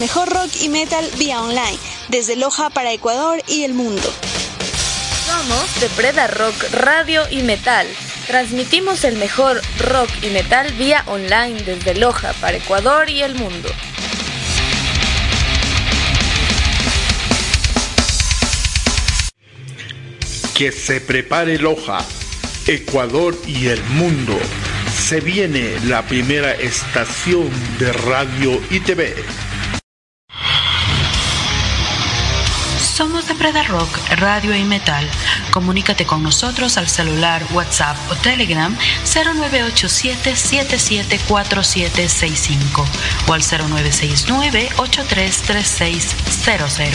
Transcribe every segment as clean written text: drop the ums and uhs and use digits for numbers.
Mejor rock y metal vía online, desde Loja para Ecuador y el mundo. Somos de Preda Rock Radio y Metal. Transmitimos el mejor rock y metal vía online desde Loja para Ecuador y el mundo. Que se prepare Loja, Ecuador y el mundo. Se viene la primera estación de radio y TV. Somos de Preda Rock, Radio y Metal. Comunícate con nosotros al celular, WhatsApp o Telegram 0987-774765 o al 0969-833600.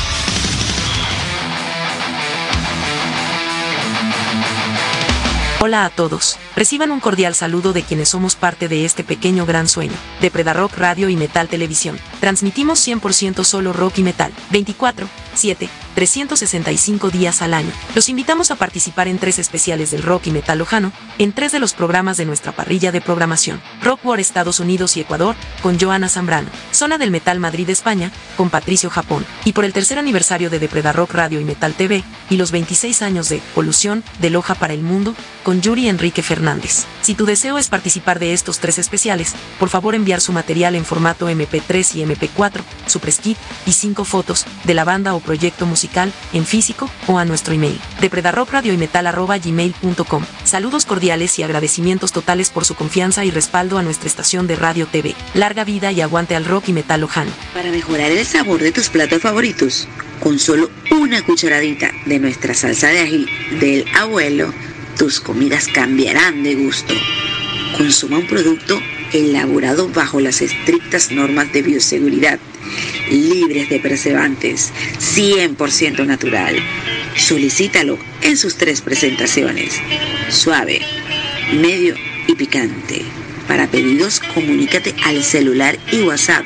Hola a todos, reciban un cordial saludo de quienes somos parte de este pequeño gran sueño, de Preda Rock Radio y Metal Televisión. Transmitimos 100% solo rock y metal, 24/7, 365 días al año. Los invitamos a participar en 3 especiales del rock y metal lojano, en 3 de los programas de nuestra parrilla de programación. Rock War Estados Unidos y Ecuador, con Joana Zambrano. Zona del Metal Madrid España, con Patricio Japón. Y por el 3er aniversario de Preda Rock Radio y Metal TV, y los 26 años de Polución, de Loja para el Mundo, con Yuri Enrique Fernández. Si tu deseo es participar de estos 3 especiales, por favor enviar su material en formato MP3 y MP4, su press kit y 5 fotos de la banda o proyecto musical en físico o a nuestro email de predarrockradioymetal@gmail.com. Saludos cordiales y agradecimientos totales por su confianza y respaldo a nuestra estación de radio TV. Larga vida y aguante al rock y metal lojano. Para mejorar el sabor de tus platos favoritos, con solo una cucharadita de nuestra salsa de ají del abuelo, tus comidas cambiarán de gusto. Consuma un producto elaborado bajo las estrictas normas de bioseguridad, libres de preservantes, 100% natural. Solicítalo en sus 3 presentaciones: suave, medio y picante. Para pedidos, comunícate al celular y WhatsApp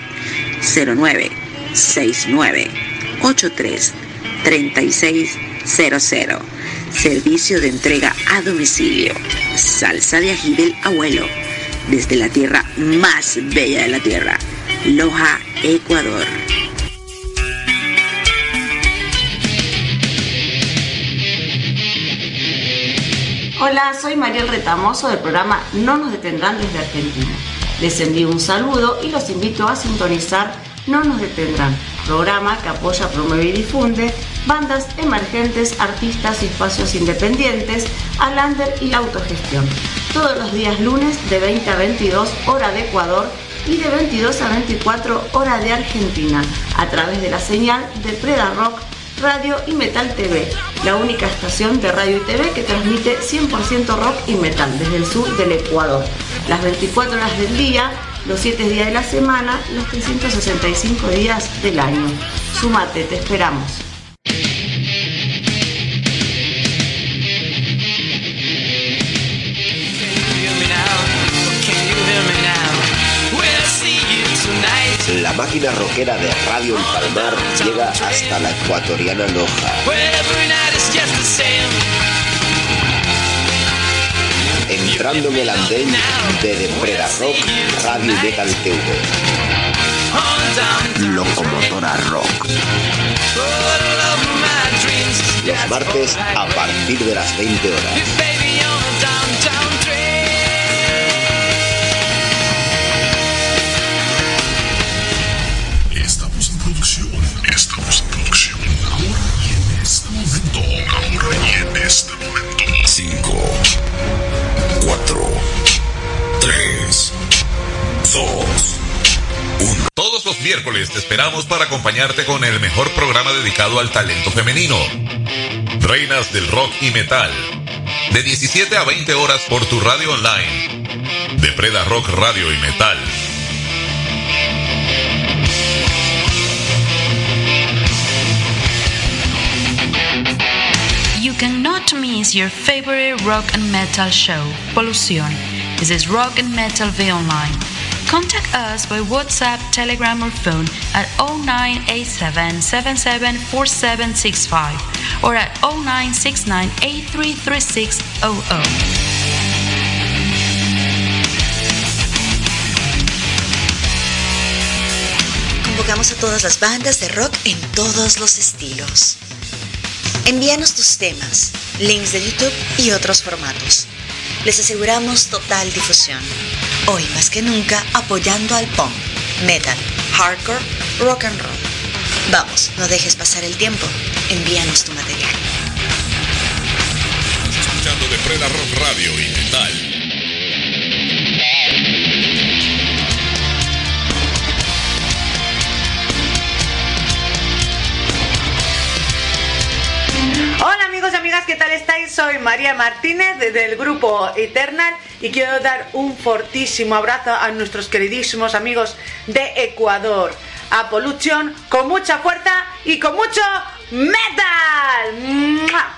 0969-833600. Servicio de entrega a domicilio. Salsa de ají del abuelo, desde la tierra más bella de la tierra, Loja, Ecuador. Hola, soy Mariel Retamoso del programa No Nos Detendrán desde Argentina. Les envío un saludo y los invito a sintonizar No Nos Detendrán, programa que apoya, promueve y difunde bandas emergentes, artistas y espacios independientes, al under y la autogestión. Todos los días lunes de 20 a 22 hora de Ecuador y de 22 a 24 hora de Argentina, a través de la señal de Preda Rock Radio y Metal TV, la única estación de radio y TV que transmite 100% rock y metal desde el sur del Ecuador. Las 24 horas del día, los 7 días de la semana, los 365 días del año. Súmate, te esperamos. La máquina rockera de Radio El Palmar llega hasta la ecuatoriana Loja. Entrando en el andén de Preda Rock Radio y Metal TV. Locomotora Rock. Los martes a partir de las 20 horas. Ahora y en este momento. 5, 4, 3, 2, 1. Todos los miércoles te esperamos para acompañarte con el mejor programa dedicado al talento femenino. Reinas del rock y metal. De 17 a 20 horas por tu radio online. De Preda Rock Radio y Metal. You cannot miss your favorite rock and metal show, Polución. This is Rock and Metal V Online. Contact us by WhatsApp, Telegram or phone at 0987-774765 or at 0969-833600. convocamos a todas las bandas de rock en todos los estilos. Envíanos tus temas, links de YouTube y otros formatos. Les aseguramos total difusión. Hoy más que nunca apoyando al punk, metal, hardcore, rock and roll. Vamos, no dejes pasar el tiempo. Envíanos tu material. Estás escuchando Depredar Rock Radio y Metal. Hola amigos y amigas, ¿qué tal estáis? Soy María Martínez del grupo Eternal y quiero dar un fortísimo abrazo a nuestros queridísimos amigos de Ecuador, a Pollution, con mucha fuerza y con mucho metal. ¡Mua!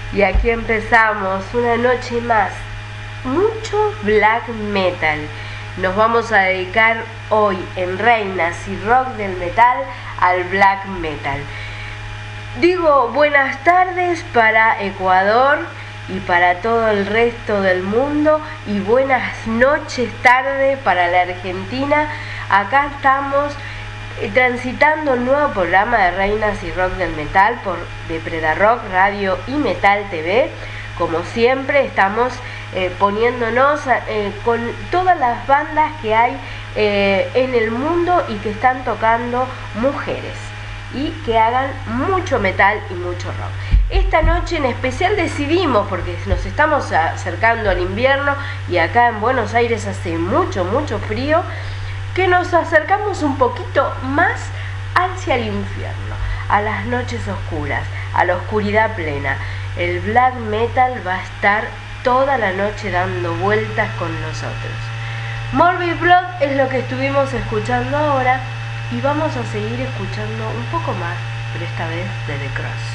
Y aquí empezamos una noche más. Mucho black metal. Nos vamos a dedicar hoy en Reinas y Rock del Metal al black metal. Digo buenas tardes para Ecuador y para todo el resto del mundo, y buenas noches tarde para la Argentina. Acá estamos transitando un nuevo programa de Reinas y Rock del Metal por Depredarock Radio y Metal TV. Como siempre estamos poniéndonos con todas las bandas que hay en el mundo y que están tocando mujeres y que hagan mucho metal y mucho rock. Esta noche en especial decidimos, porque nos estamos acercando al invierno y acá en Buenos Aires hace mucho frío, que nos acercamos un poquito más hacia el infierno, a las noches oscuras, a la oscuridad plena. El black metal va a estar toda la noche dando vueltas con nosotros. Morbid Blood es lo que estuvimos escuchando ahora, y vamos a seguir escuchando un poco más, pero esta vez de The Cross.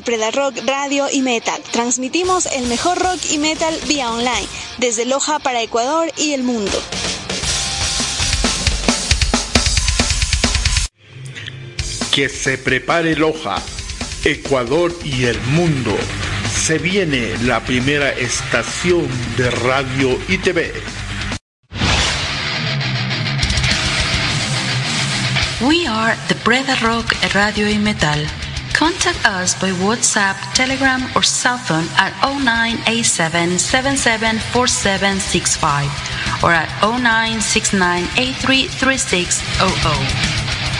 Preda Rock Radio y Metal. Transmitimos el mejor rock y metal vía online, desde Loja para Ecuador y el mundo. Que se prepare Loja, Ecuador y el mundo. Se viene la primera estación de radio y TV. We are the Preda Rock Radio y Metal. Contact us by WhatsApp, Telegram, or cell phone at 0987774765 or at 0969833600.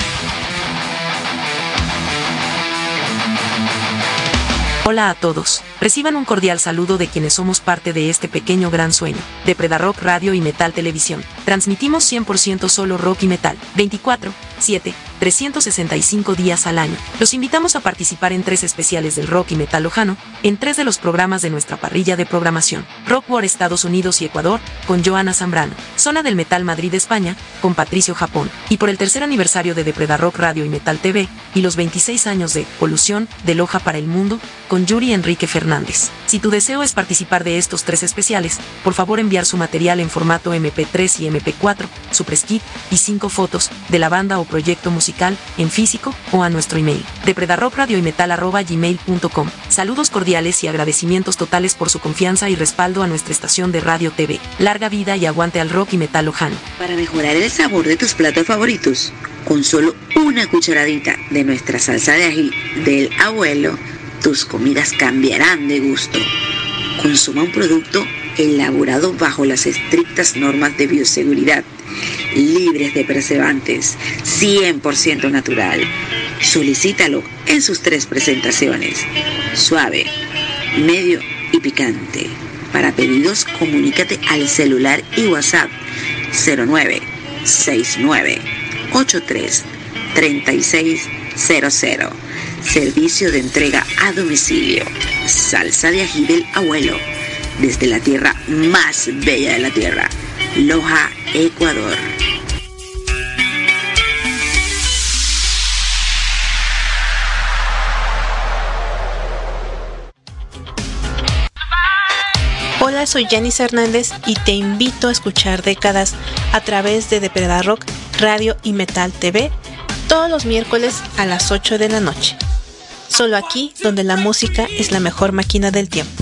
Hola a todos, reciban un cordial saludo de quienes somos parte de este pequeño gran sueño, de Preda Rock Radio y Metal Televisión. Transmitimos 100% solo rock y metal, 24/7, 365 días al año. Los invitamos a participar en 3 especiales del rock y metal lojano, en 3 de los programas de nuestra parrilla de programación. Rock War Estados Unidos y Ecuador, con Joana Zambrano. Zona del Metal Madrid España, con Patricio Japón. Y por el 3er aniversario de Preda Rock Radio y Metal TV, y los 26 años de Polución, de Loja para el Mundo, con Yuri Enrique Fernández. Si tu deseo es participar de estos 3 especiales, por favor enviar su material en formato MP3 y MP4, su press kit y 5 fotos de la banda o proyecto musical en físico o a nuestro email de predarocradioymetal@gmail.com. Saludos cordiales y agradecimientos totales por su confianza y respaldo a nuestra estación de radio TV. Larga vida y aguante al rock y metal lojano. Para mejorar el sabor de tus platos favoritos, con solo una cucharadita de nuestra salsa de ají del abuelo, tus comidas cambiarán de gusto. Consuma un producto elaborado bajo las estrictas normas de bioseguridad, libres de preservantes, 100% natural. Solicítalo en sus 3 presentaciones: suave, medio y picante. Para pedidos, comunícate al celular y WhatsApp 0969833600. Servicio de entrega a domicilio. Salsa de ají del abuelo, desde la tierra más bella de la tierra, Loja, Ecuador. Hola, soy Janice Hernández y te invito a escuchar Décadas a través de Preda Rock Radio y Metal TV todos los miércoles a las 8 de la noche. Solo aquí, donde la música es la mejor máquina del tiempo.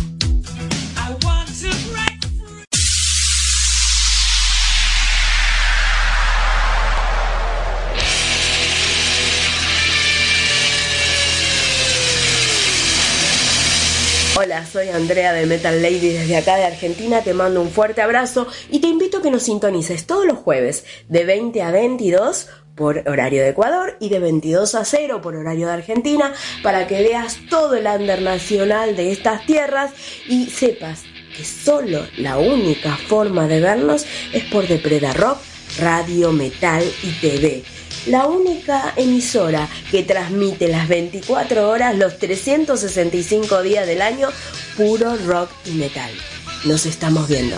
Hola, soy Andrea de Metal Lady desde acá de Argentina, te mando un fuerte abrazo y te invito a que nos sintonices todos los jueves de 20 a 22 por horario de Ecuador y de 22 a 0 por horario de Argentina, para que veas todo el under nacional de estas tierras y sepas que solo la única forma de vernos es por The Preda Rock Radio, Metal y TV. La única emisora que transmite las 24 horas, los 365 días del año, puro rock y metal. Nos estamos viendo.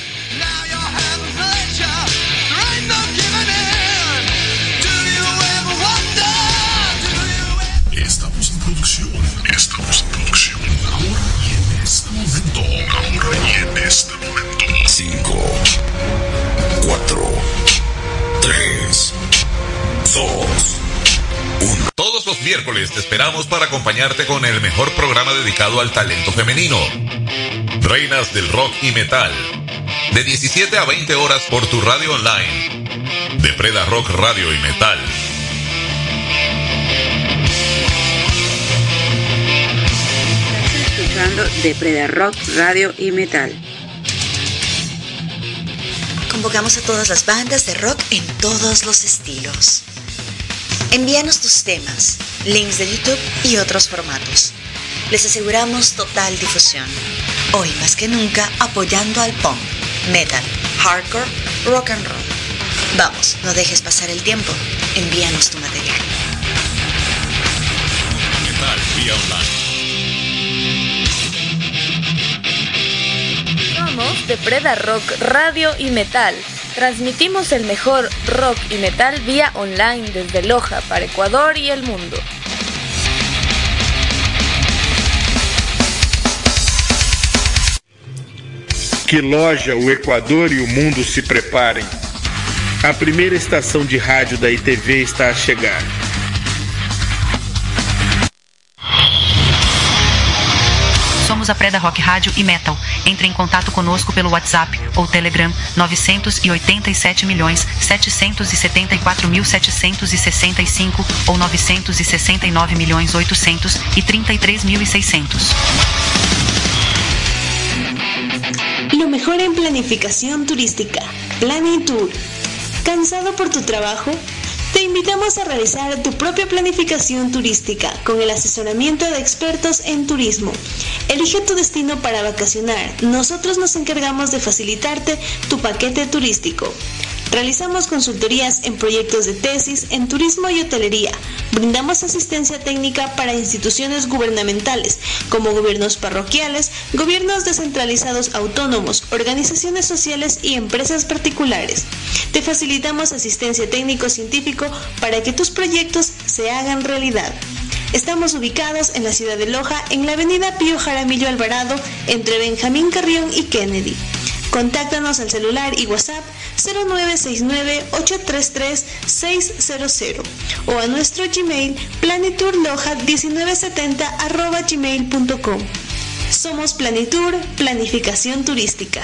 Estamos en producción. Ahora y en este momento. 5, 4, 3, 2, 1. Todos los miércoles te esperamos para acompañarte con el mejor programa dedicado al talento femenino. Reinas del Rock y Metal. De 17 a 20 horas por tu radio online. De Preda Rock Radio y Metal. Estás escuchando de Preda Rock Radio y Metal. Convocamos a todas las bandas de rock en todos los estilos. Envíanos tus temas, links de YouTube y otros formatos. Les aseguramos total difusión. Hoy más que nunca apoyando al punk, metal, hardcore, rock and roll. Vamos, no dejes pasar el tiempo. Envíanos tu material. Metal vía online. Somos de Preda Rock Radio y Metal. Transmitimos el mejor rock y metal vía online desde Loja para Ecuador y el mundo. Que loja, o Equador e o mundo se preparem. A primeira estação de rádio da ITV está a chegar. Somos a Preda Rock Rádio e Metal. Entre em contato conosco pelo WhatsApp ou Telegram 987.774.765 ou 969.833.600. Lo mejor en planificación turística. Planitur. ¿Cansado por tu trabajo? Te invitamos a realizar tu propia planificación turística con el asesoramiento de expertos en turismo. Elige tu destino para vacacionar. Nosotros nos encargamos de facilitarte tu paquete turístico. Realizamos consultorías en proyectos de tesis en turismo y hotelería. Brindamos asistencia técnica para instituciones gubernamentales, como gobiernos parroquiales, gobiernos descentralizados autónomos, organizaciones sociales y empresas particulares. Te facilitamos asistencia técnico-científico para que tus proyectos se hagan realidad. Estamos ubicados en la ciudad de Loja, en la avenida Pío Jaramillo Alvarado, entre Benjamín Carrión y Kennedy. Contáctanos al celular y WhatsApp 0969-833-600 o a nuestro Gmail planiturloja1970@gmail.com. Somos Planitur, planificación turística.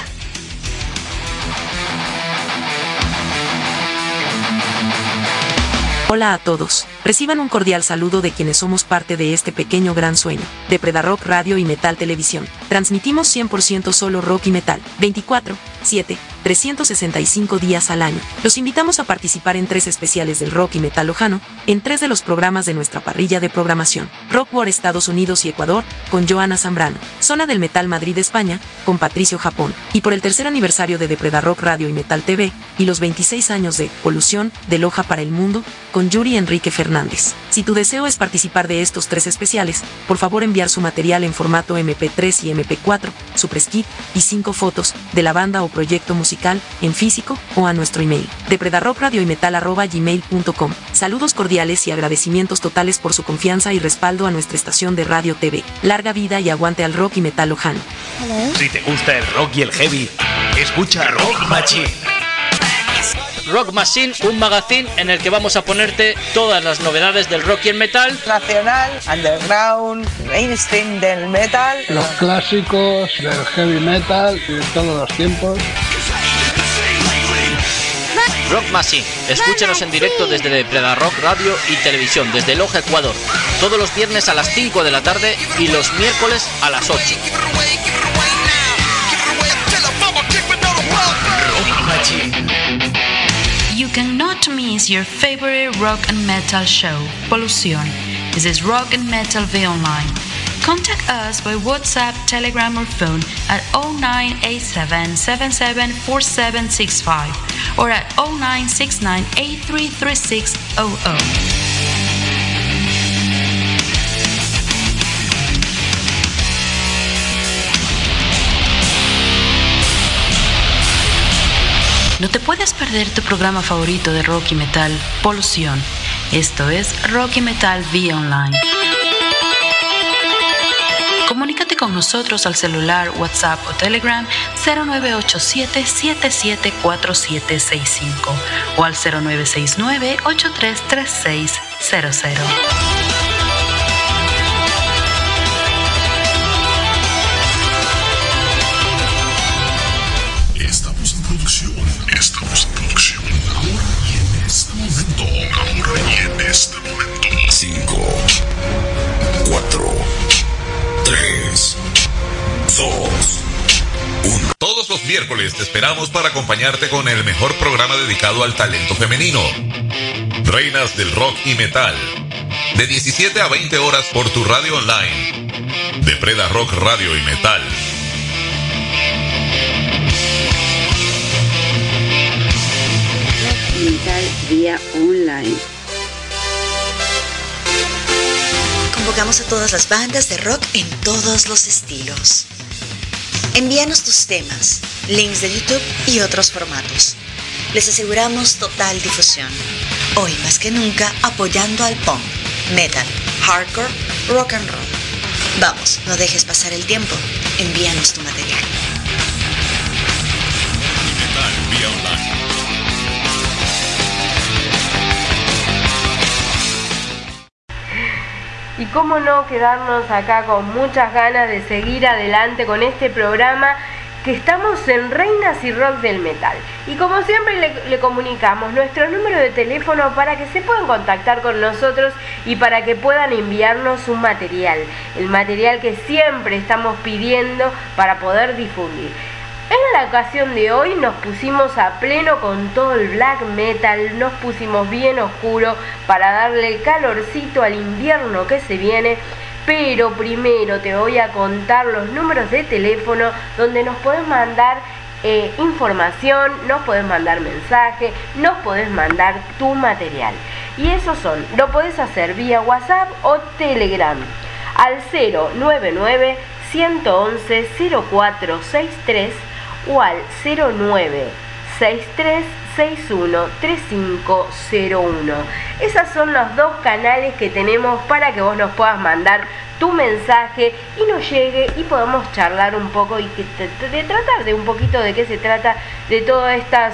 Hola a todos, reciban un cordial saludo de quienes somos parte de este pequeño gran sueño, de Preda Rock Radio y Metal Televisión. Transmitimos 100% solo rock y metal, 24/7, 365 días al año. Los invitamos a participar en 3 especiales del rock y metal lojano, en 3 de los programas de nuestra parrilla de programación. Rock War Estados Unidos y Ecuador, con Joana Zambrano. Zona del Metal Madrid España, con Patricio Japón. Y por el 3er aniversario de Preda Rock Radio y Metal TV, y los 26 años de Polución, de Loja para el Mundo, con Yuri Enrique Fernández. Si tu deseo es participar de estos 3 especiales, por favor enviar su material en formato MP3 y MP4, su press kit y 5 fotos de la banda o proyecto musical en físico o a nuestro email de predarrockradioymetal@gmail.com. Saludos cordiales y agradecimientos totales por su confianza y respaldo a nuestra estación de radio TV. Larga vida y aguante al rock y metal lojano. Si te gusta el rock y el heavy, escucha Rock Machine. Rock Machine, un magazine en el que vamos a ponerte todas las novedades del rock y el metal. Nacional, underground, mainstream del metal. Los clásicos del heavy metal y de todos los tiempos. Rock Machine, escúchanos en directo desde Preda Rock Radio y Televisión, desde Loja, Ecuador. Todos los viernes a las 5 de la tarde y los miércoles a las 8. Rock Machine. You cannot miss your favorite rock and metal show, Polución. This is Rock and Metal V Online. Contact us by WhatsApp, Telegram or phone at 0987-774765 or at 0969-833600. No te puedes perder tu programa favorito de rock y metal, Polución. Esto es Rock y Metal V Online. Comunícate con nosotros al celular, WhatsApp o Telegram 0987-774765 o al 0969-833600. Estamos en producción. Ahora y en este momento. 5, 4, 3, 2, 1. Todos los miércoles te esperamos para acompañarte con el mejor programa dedicado al talento femenino. Reinas del rock y metal. De 17 a 20 horas por tu radio online. De Preda Rock Radio y Metal. Metal vía online. Convocamos a todas las bandas de rock en todos los estilos. Envíanos tus temas, links de YouTube y otros formatos. Les aseguramos total difusión. Hoy más que nunca apoyando al punk, metal, hardcore, rock and roll. Vamos, no dejes pasar el tiempo. Envíanos tu material. cómo no quedarnos acá con muchas ganas de seguir adelante con este programa, que estamos en Reinas y Rock del Metal. Y como siempre le comunicamos nuestro número de teléfono para que se puedan contactar con nosotros y para que puedan enviarnos un material, el material que siempre estamos pidiendo para poder difundir. En la ocasión de hoy nos pusimos a pleno con todo el black metal, nos pusimos bien oscuro para darle calorcito al invierno que se viene. Pero primero te voy a contar los números de teléfono donde nos podés mandar información, nos podés mandar mensaje, nos podés mandar tu material. Y esos son, lo podés hacer vía WhatsApp o Telegram al 099 111 0463 o al 0963 613501. Esas son los dos canales que tenemos para que vos nos puedas mandar tu mensaje y nos llegue y podamos charlar un poco y de tratar de un poquito de qué se trata de todas estas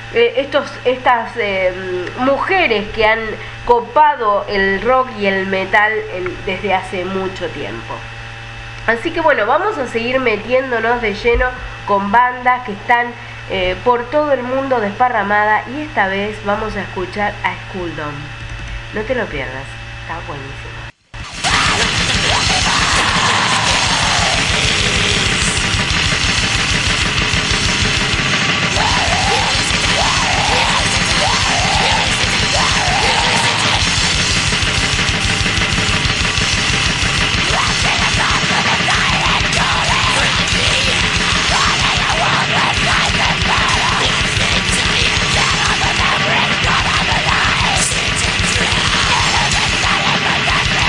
mujeres que han copado el rock y el metal desde hace mucho tiempo. Así que bueno, vamos a seguir metiéndonos de lleno con bandas que están por todo el mundo desparramada, y esta vez vamos a escuchar a Skulldom. No te lo pierdas, está buenísimo. We'll be right back.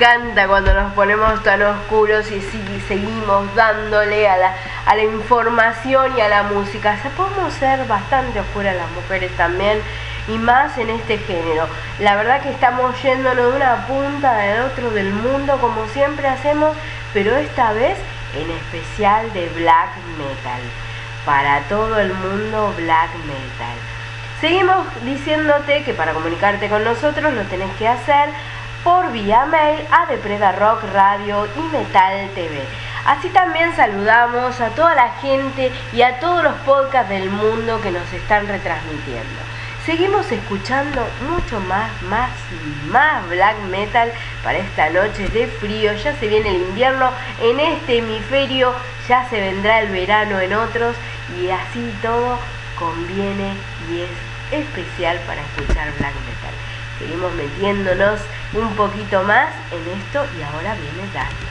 encanta cuando nos ponemos tan oscuros y seguimos dándole a la información y a la música. Podemos ser bastante oscuras las mujeres también, y más en este género. La verdad que estamos yéndonos de una punta al otro del mundo como siempre hacemos, pero esta vez en especial de black metal. Para todo el mundo black metal. Seguimos diciéndote que para comunicarte con nosotros lo tenés que hacer por vía mail a Depreda Rock Radio y Metal TV. Así también saludamos a toda la gente y a todos los podcasts del mundo que nos están retransmitiendo. Seguimos escuchando mucho más black metal para esta noche de frío. Ya se viene el invierno en este hemisferio, ya se vendrá el verano en otros, y así todo conviene y es especial para escuchar black metal. Seguimos metiéndonos un poquito más en esto y ahora viene Darkness.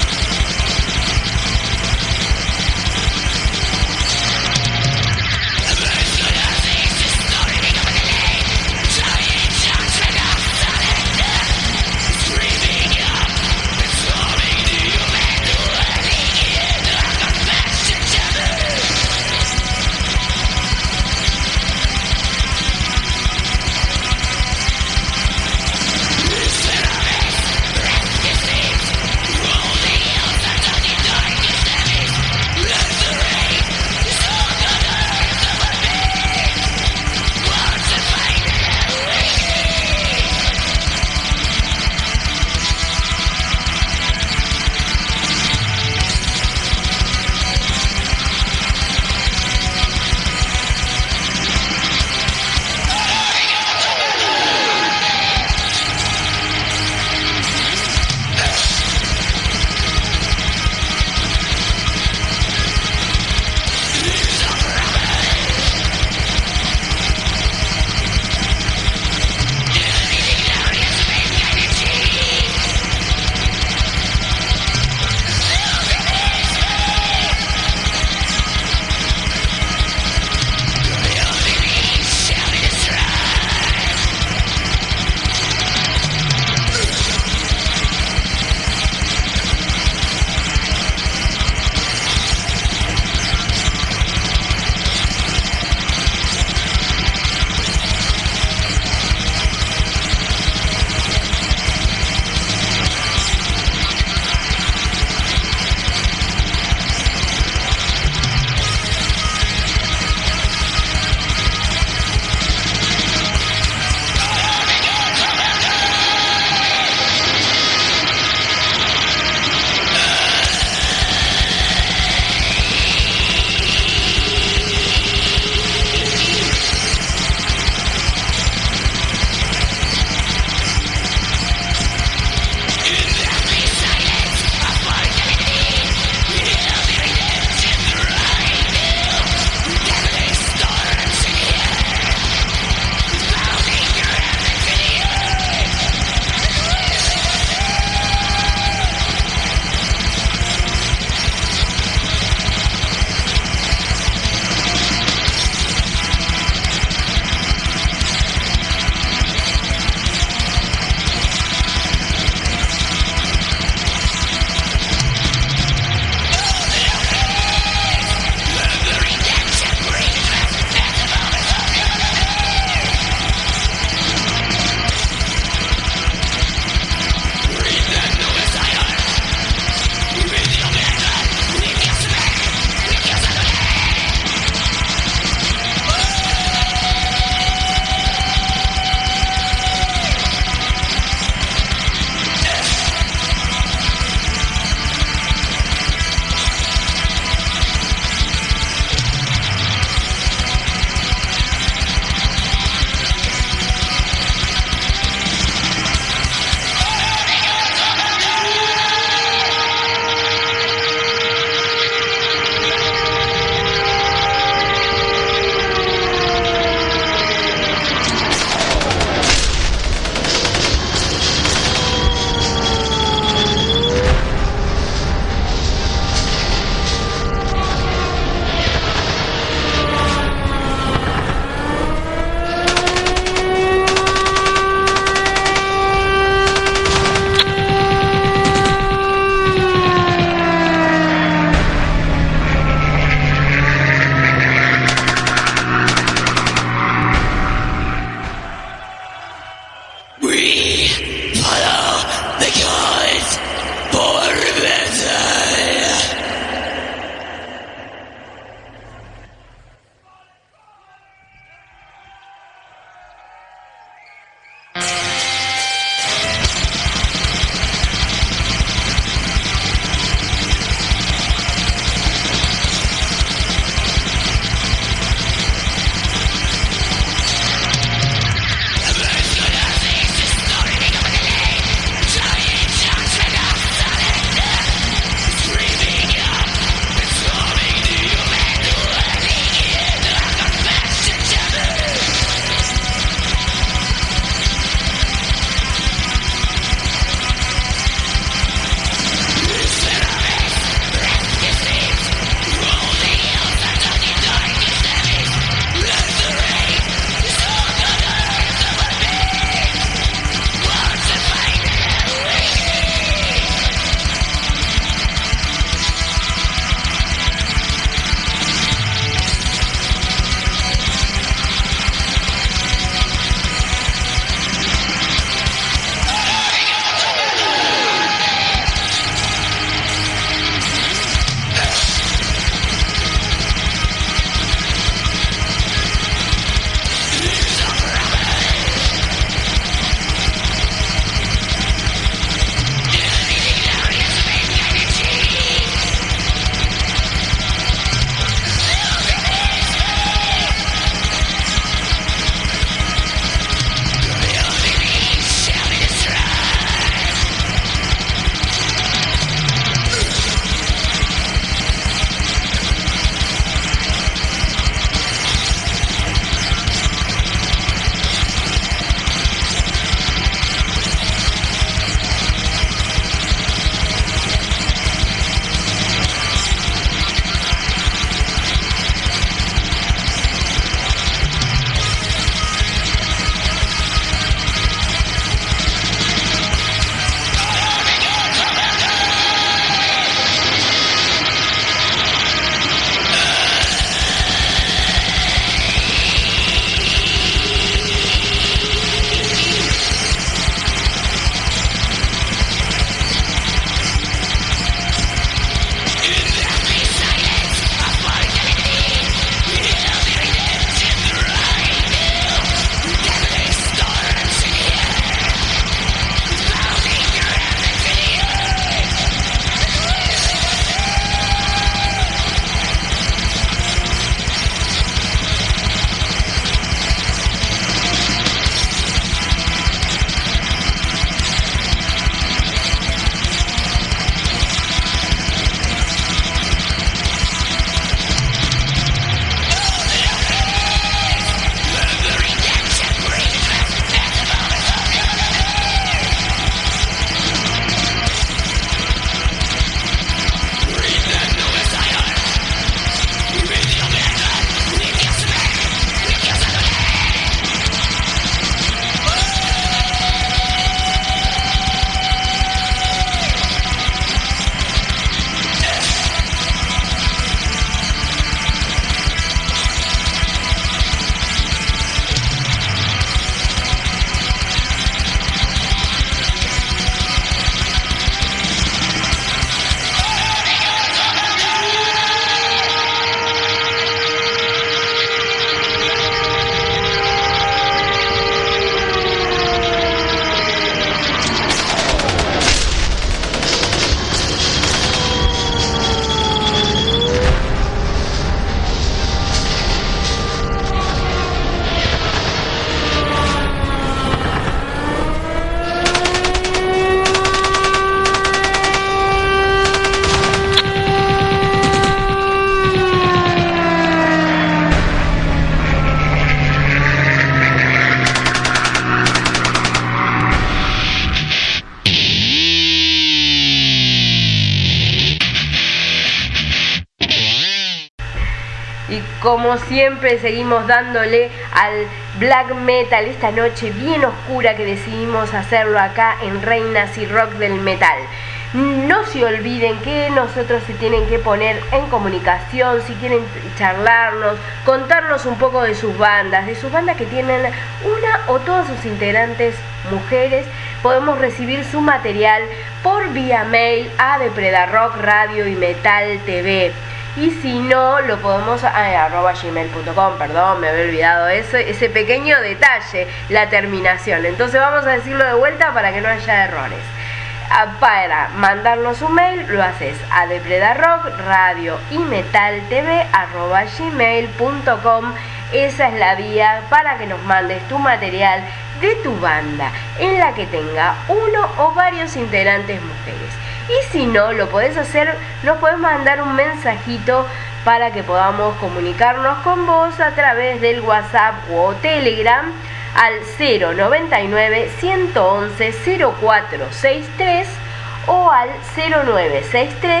como siempre seguimos dándole al black metal esta noche bien oscura que decidimos hacerlo acá en Reinas y Rock del Metal. No se olviden que nosotros se tienen que poner en comunicación, si quieren charlarnos, contarnos un poco de sus bandas que tienen una o todas sus integrantes mujeres. Podemos recibir su material por vía mail a Depredarock Radio y Metal TV. Y si no, lo podemos @gmail.com, perdón, me había olvidado ese pequeño detalle, la terminación. Entonces vamos a decirlo de vuelta para que no haya errores. Para mandarnos un mail lo haces a Depredarock Radio y Metal TV @gmail.com. Esa es la vía para que nos mandes tu material de tu banda en la que tenga uno o varios integrantes mujeres. Y si no, lo podés hacer, nos podés mandar un mensajito para que podamos comunicarnos con vos a través del WhatsApp o Telegram al 099 111 0463 o al 0963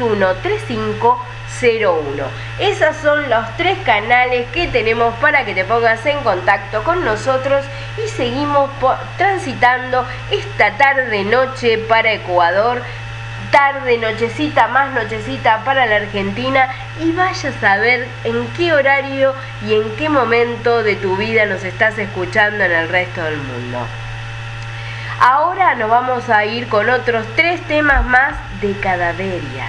613501. Esos son los 3 canales que tenemos para que te pongas en contacto con nosotros y seguimos transitando esta tarde-noche para Ecuador, tarde, nochecita, más nochecita para la Argentina, y vaya a saber en qué horario y en qué momento de tu vida nos estás escuchando en el resto del mundo. Ahora nos vamos a ir con otros 3 temas más de Cadaveria.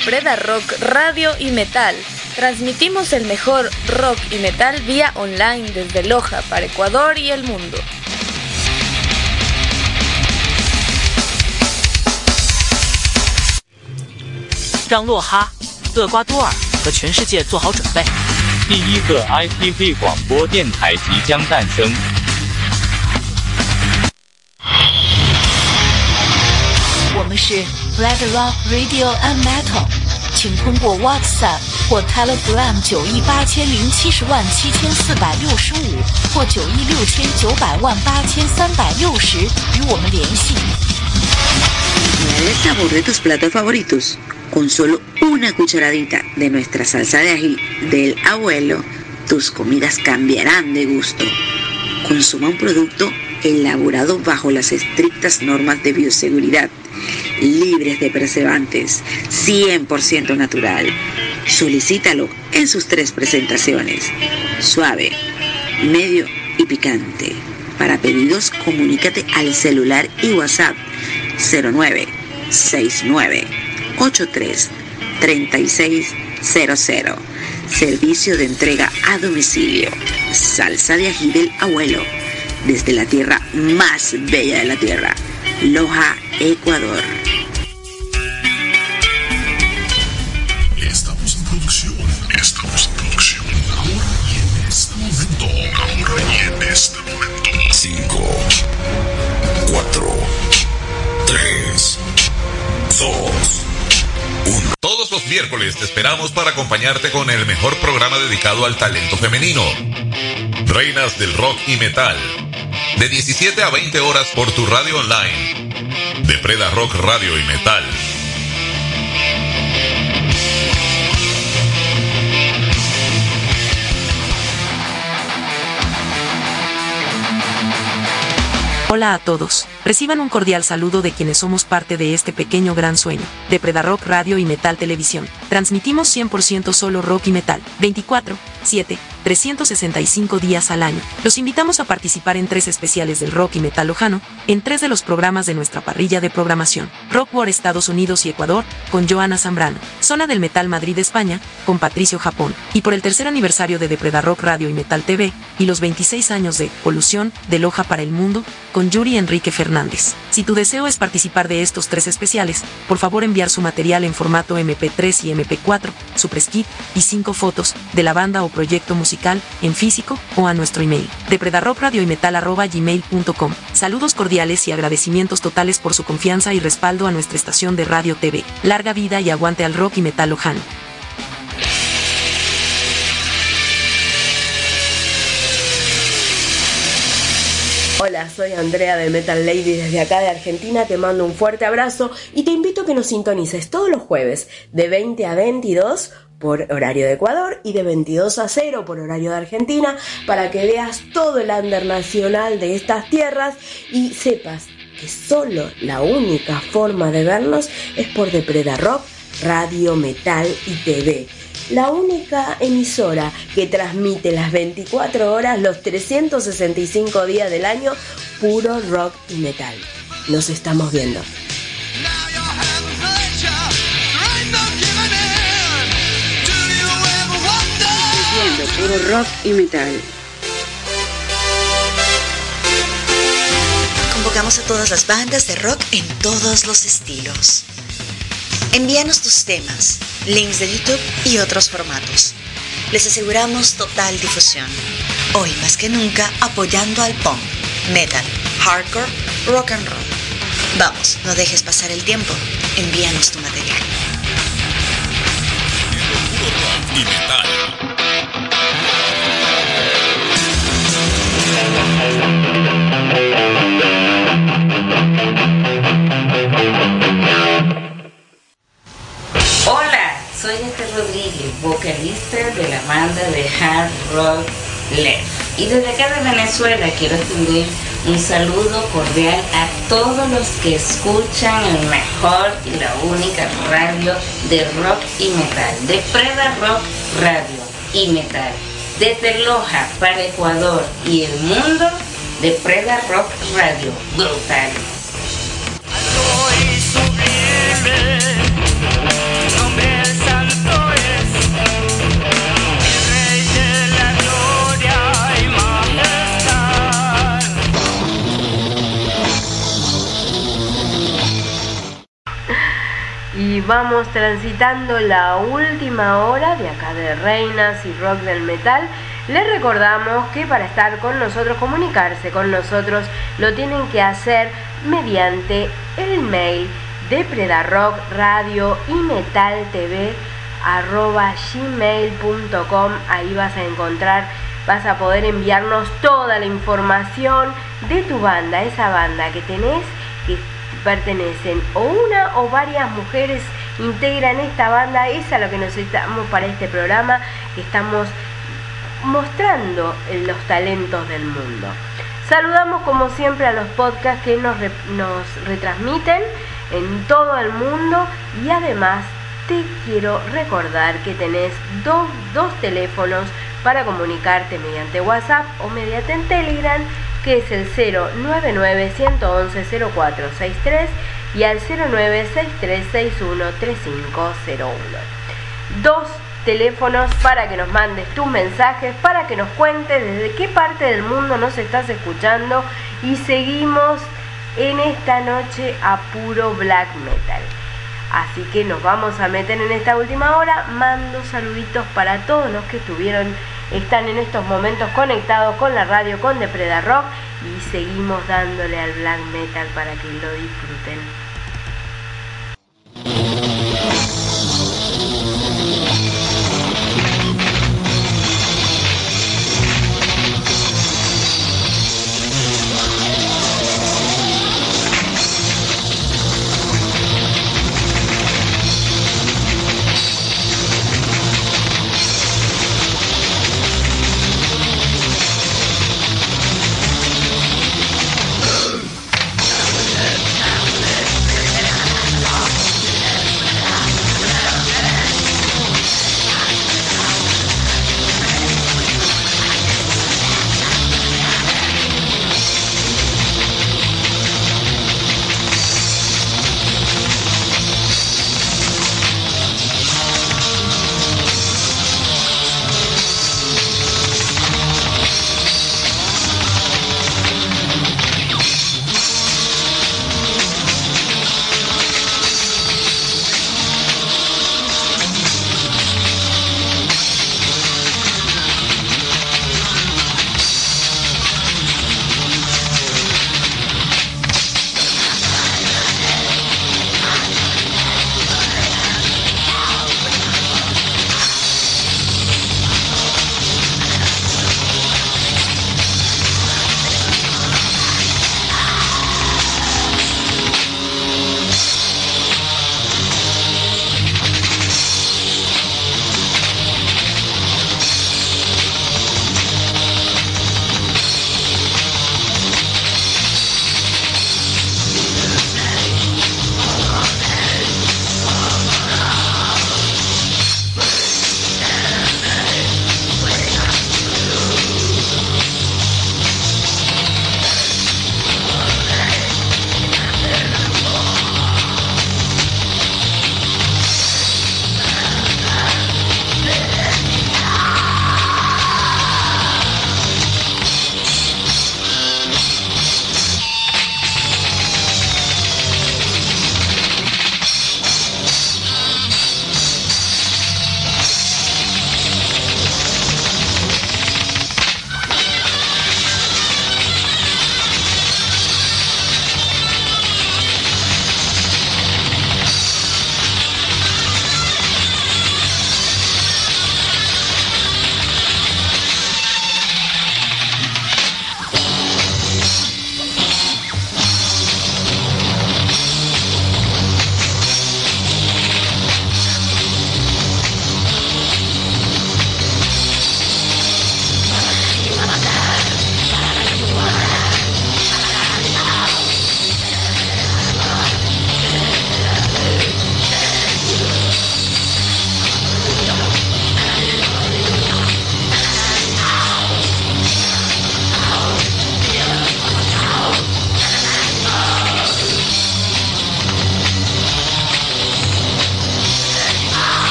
Preda Rock Radio y Metal. Transmitimos el mejor rock y metal vía online desde Loja para Ecuador y el mundo. 让洛哈、厄瓜多尔和全世界做好准备。 第一个 IPV 广播电台即将诞生。 我们是 Black Rock Radio and Metal， 请通过 WhatsApp 或 Telegram 9亿80707365或9亿69008360与我们联系。 ¿Cuál es el sabor de tus platos favoritos? Con solo una cucharadita de nuestra salsa de ají del abuelo, tus comidas cambiarán de gusto. Consuma un producto elaborado bajo las estrictas normas de bioseguridad, libres de preservantes, 100% natural. Solicítalo en sus 3 presentaciones: suave, medio y picante. Para pedidos, comunícate al celular y WhatsApp 0969833600. Servicio de entrega a domicilio. Salsa de ají del abuelo, desde la tierra más bella de la tierra, Loja, Ecuador. Estamos en producción. Ahora y en este momento. 5, 4, 3, 2, 1. Todos los miércoles te esperamos para acompañarte con el mejor programa dedicado al talento femenino. Reinas del Rock y Metal. De 17 a 20 horas por tu radio online. De Preda Rock Radio y Metal. Hola a todos, reciban un cordial saludo de quienes somos parte de este pequeño gran sueño, de Preda Rock Radio y Metal Televisión. Transmitimos 100% solo rock y metal, 24/7, 365 días al año. Los invitamos a participar en 3 especiales del rock y metal lojano, en 3 de los programas de nuestra parrilla de programación. Rock War Estados Unidos y Ecuador, con Joana Zambrano. Zona del Metal Madrid España, con Patricio Japón. Y por el 3er aniversario de Preda Rock Radio y Metal TV, y los 26 años de Polución, de Loja para el Mundo, con Yuri Enrique Fernández. Si tu deseo es participar de estos 3 especiales, por favor enviar su material en formato MP3 y MP4, su press kit y 5 fotos de la banda o proyecto musical en físico o a nuestro email de predarrockradioymetal@gmail.com. Saludos cordiales y agradecimientos totales por su confianza y respaldo a nuestra estación de radio TV. Larga vida y aguante al rock y metal lojano. Hola, soy Andrea de Metal Lady desde acá de Argentina, te mando un fuerte abrazo y te invito a que nos sintonices todos los jueves de 20 a 22 por horario de Ecuador y de 22 a 0 por horario de Argentina para que veas todo el under nacional de estas tierras y sepas que solo la única forma de vernos es por The Preda Rock, Radio, Metal y TV. La única emisora que transmite las 24 horas, los 365 días del año, puro rock y metal. Nos estamos viendo. Puro rock y metal. Convocamos a todas las bandas de rock en todos los estilos. Envíanos tus temas, links de YouTube y otros formatos. Les aseguramos total difusión. Hoy más que nunca apoyando al punk, metal, hardcore, rock and roll. Vamos, no dejes pasar el tiempo. Envíanos tu material. Y metal. Hola, soy Esther Rodríguez, vocalista de la banda de hard rock Left. Y desde acá de Venezuela quiero extender un saludo cordial a todos los que escuchan el mejor y la única radio de rock y metal, de Preda Rock Radio y Metal. Desde Loja para Ecuador y el mundo, de Preda Rock Radio. Brutal. Soy sublime, nombre vamos transitando la última hora de acá de Reinas y Rock del Metal. Les recordamos que para estar con nosotros, comunicarse con nosotros, lo tienen que hacer mediante el mail de Predarrock Radio y Metal TV @gmail.com. Ahí vas a poder enviarnos toda la información de tu banda, esa banda que tenés, que pertenecen o una o varias mujeres integran esta banda. Es a lo que necesitamos para este programa, que estamos mostrando los talentos del mundo. Saludamos como siempre a los podcasts que nos retransmiten en todo el mundo, y además te quiero recordar que tenés dos teléfonos para comunicarte mediante WhatsApp o mediante Telegram, que es el 099-111-0463 y al 0963613501. Dos teléfonos para que nos mandes tus mensajes, para que nos cuentes desde qué parte del mundo nos estás escuchando, y seguimos en esta noche a puro black metal. Así que nos vamos a meter en esta última hora. Mando saluditos para todos los que están en estos momentos conectados con la radio, con The Predarrock, y seguimos dándole al black metal para que lo disfruten.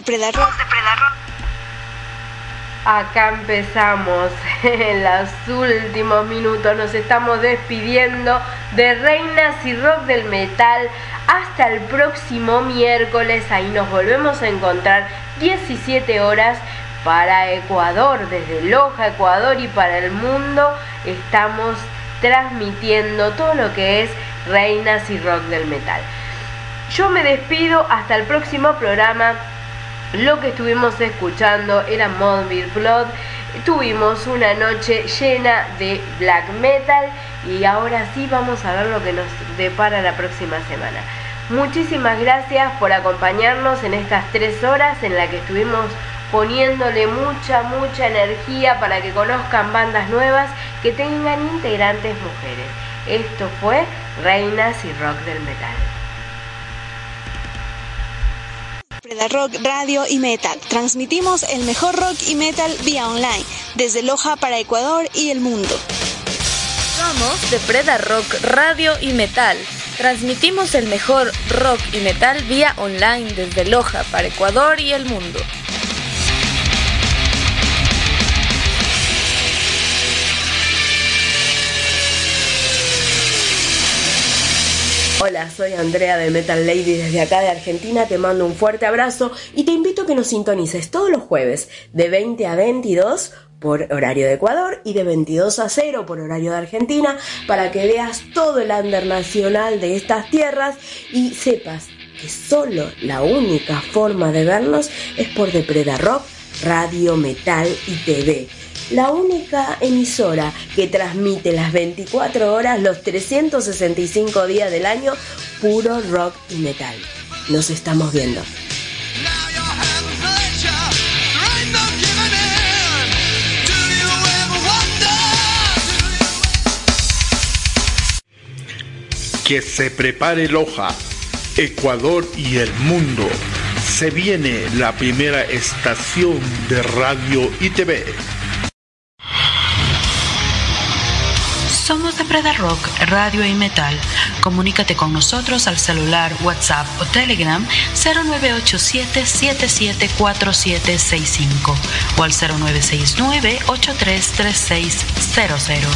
Predarrock. Acá empezamos, en los últimos minutos nos estamos despidiendo de Reinas y Rock del Metal. Hasta el próximo miércoles, ahí nos volvemos a encontrar 17 horas para Ecuador, desde Loja, Ecuador, y para el mundo estamos transmitiendo todo lo que es Reinas y Rock del Metal. Yo me despido hasta el próximo programa. Lo que estuvimos escuchando era Morbid Blood. Tuvimos una noche llena de black metal y ahora sí vamos a ver lo que nos depara la próxima semana. Muchísimas gracias por acompañarnos en estas 3 horas en las que estuvimos poniéndole mucha energía para que conozcan bandas nuevas que tengan integrantes mujeres. Esto fue Reinas y Rock del Metal. Predarrock Radio y Metal. Transmitimos el mejor rock y metal vía online, desde Loja para Ecuador y el mundo. Somos de Predarrock Radio y Metal. Transmitimos el mejor rock y metal vía online desde Loja para Ecuador y el mundo. Hola, soy Andrea de Metal Lady desde acá de Argentina, te mando un fuerte abrazo y te invito a que nos sintonices todos los jueves de 20 a 22 por horario de Ecuador y de 22 a 0 por horario de Argentina para que veas todo el under nacional de estas tierras y sepas que solo la única forma de vernos es por The Predarrock Radio, Metal y TV. La única emisora que transmite las 24 horas, los 365 días del año, puro rock y metal. Nos estamos viendo. Que se prepare Loja, Ecuador y el mundo. Se viene la primera estación de radio y TV. Somos de Predarrock Radio y Metal. Comunícate con nosotros al celular, WhatsApp o Telegram 0987-774765 o al 0969-833600.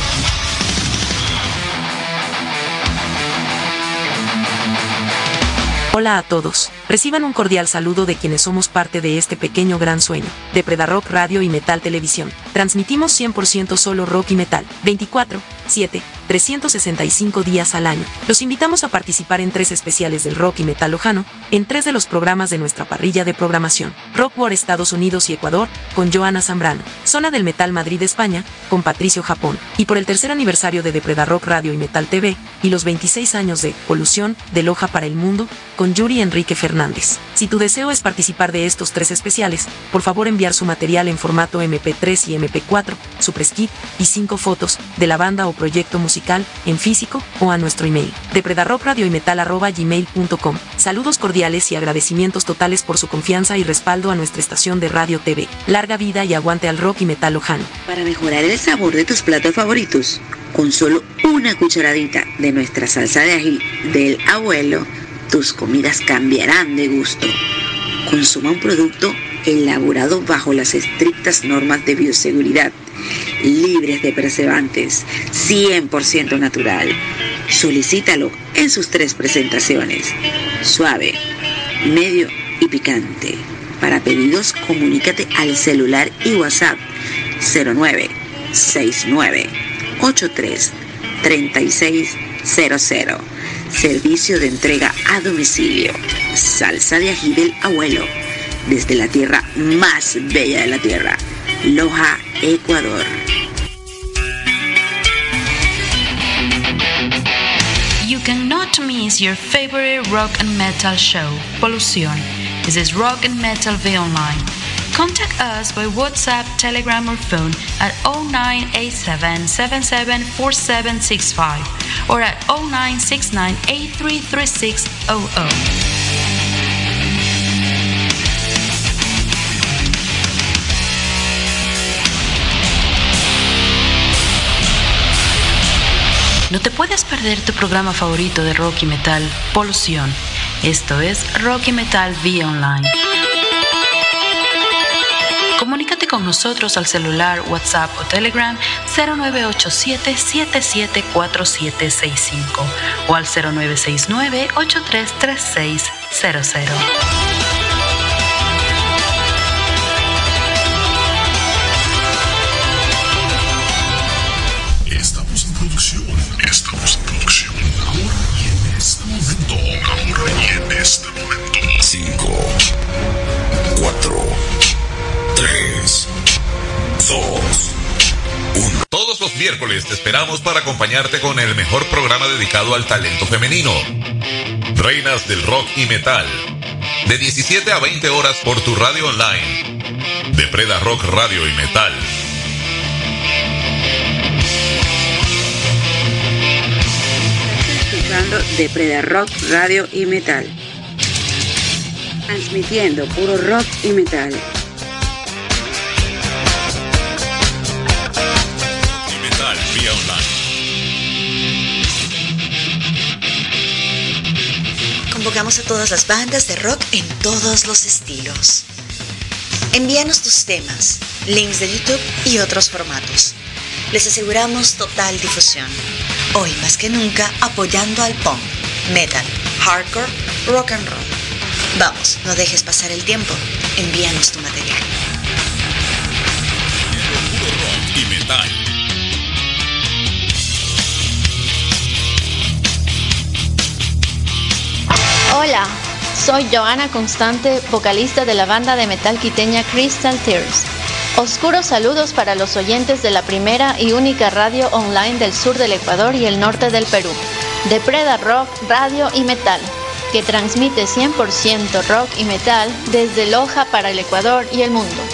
Hola a todos, reciban un cordial saludo de quienes somos parte de este pequeño gran sueño, de Predarrock Radio y Metal Televisión. Transmitimos 100% solo rock y metal, 24/7, 365 días al año. Los invitamos a participar en 3 especiales del rock y metal lojano, en 3 de los programas de nuestra parrilla de programación. Rock War Estados Unidos y Ecuador, con Joana Zambrano. Zona del Metal Madrid España, con Patricio Japón. Y por el 3er aniversario de Predarrock Radio y Metal TV, y los 26 años de Polución, de Loja para el Mundo, con Yuri Enrique Fernández. Si tu deseo es participar de estos 3 especiales, por favor enviar su material en formato MP3 y MP4, su press kit y 5 fotos de la banda o proyecto musical en físico o a nuestro email de predarrockradioymetal@gmail.com. Saludos cordiales y agradecimientos totales por su confianza y respaldo a nuestra estación de radio TV. Larga vida y aguante al rock y metal lojano. Para mejorar el sabor de tus platos favoritos, con solo una cucharadita de nuestra salsa de ají del abuelo, tus comidas cambiarán de gusto. Consuma un producto elaborado bajo las estrictas normas de bioseguridad, libres de preservantes, 100% natural. Solicítalo en sus 3 presentaciones: suave, medio y picante. Para pedidos, comunícate al celular y WhatsApp 0969-833600. Servicio de entrega a domicilio. Salsa de ají del abuelo, desde la tierra más bella de la tierra, Loja, Ecuador. You cannot miss your favorite rock and metal show, Polución. This is Rock and Metal V Online. Contact us by WhatsApp, Telegram or phone at 0987-774765 or at 0969-833600. No te puedes perder tu programa favorito de rock y metal, Polución. Esto es Rock y Metal vía online. Comunícate con nosotros al celular, WhatsApp o Telegram 0987-774765 o al 0969-833600. Estamos en producción. Ahora y en este momento. 5, 4, 3, 2, 1. Todos los miércoles te esperamos para acompañarte con el mejor programa dedicado al talento femenino. Reinas del rock y metal. De 17 a 20 horas por tu radio online. De Preda Rock Radio y Metal. De Preda Rock, Radio y Metal. Transmitiendo puro rock y metal. Y metal vía online. Convocamos a todas las bandas de rock en todos los estilos. Envíanos tus temas, links de YouTube y otros formatos. Les aseguramos total difusión. Hoy más que nunca apoyando al punk, metal, hardcore, rock and roll. Vamos, no dejes pasar el tiempo. Envíanos tu material. Puro rock y metal. Hola, soy Joana Constante, vocalista de la banda de metal quiteña Crystal Tears. Oscuros saludos para los oyentes de la primera y única radio online del sur del Ecuador y el norte del Perú, de Preda Rock, Radio y Metal, que transmite 100% rock y metal desde Loja para el Ecuador y el mundo.